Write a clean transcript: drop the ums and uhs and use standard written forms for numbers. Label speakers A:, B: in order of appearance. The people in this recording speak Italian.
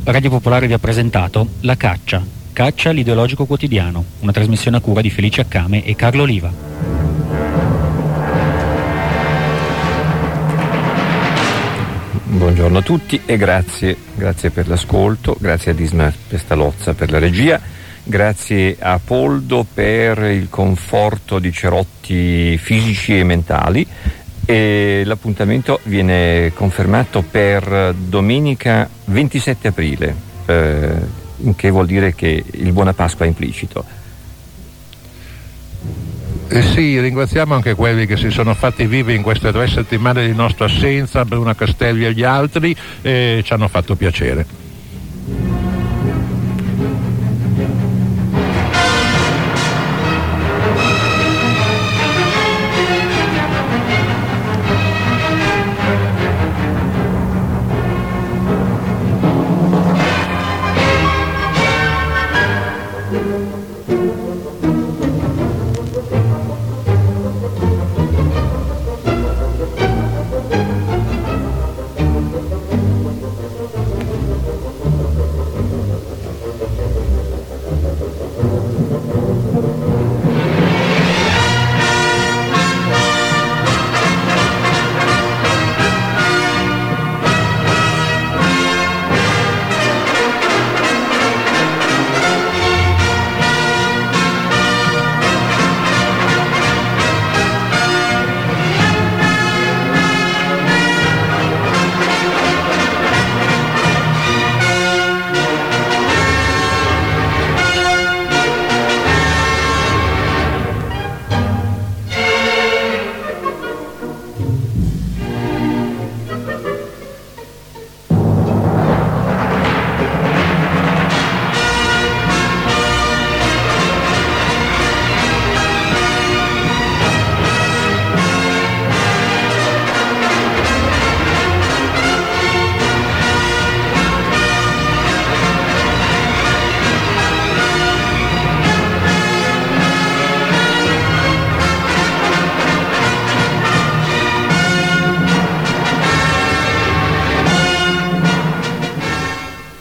A: Radio Popolare vi ha presentato La Caccia, l'ideologico quotidiano, una trasmissione a cura di Felice Accame e Carlo Oliva.
B: Buongiorno a tutti e grazie per l'ascolto, grazie a Disma Pestalozza per la regia, grazie a Poldo per il conforto di cerotti fisici e mentali, e l'appuntamento viene confermato per domenica 27 aprile, che vuol dire che il Buona Pasqua è implicito.
C: Sì, ringraziamo anche quelli che si sono fatti vivi in queste 3 settimane di nostra assenza, Bruna Castelli e gli altri, ci hanno fatto piacere.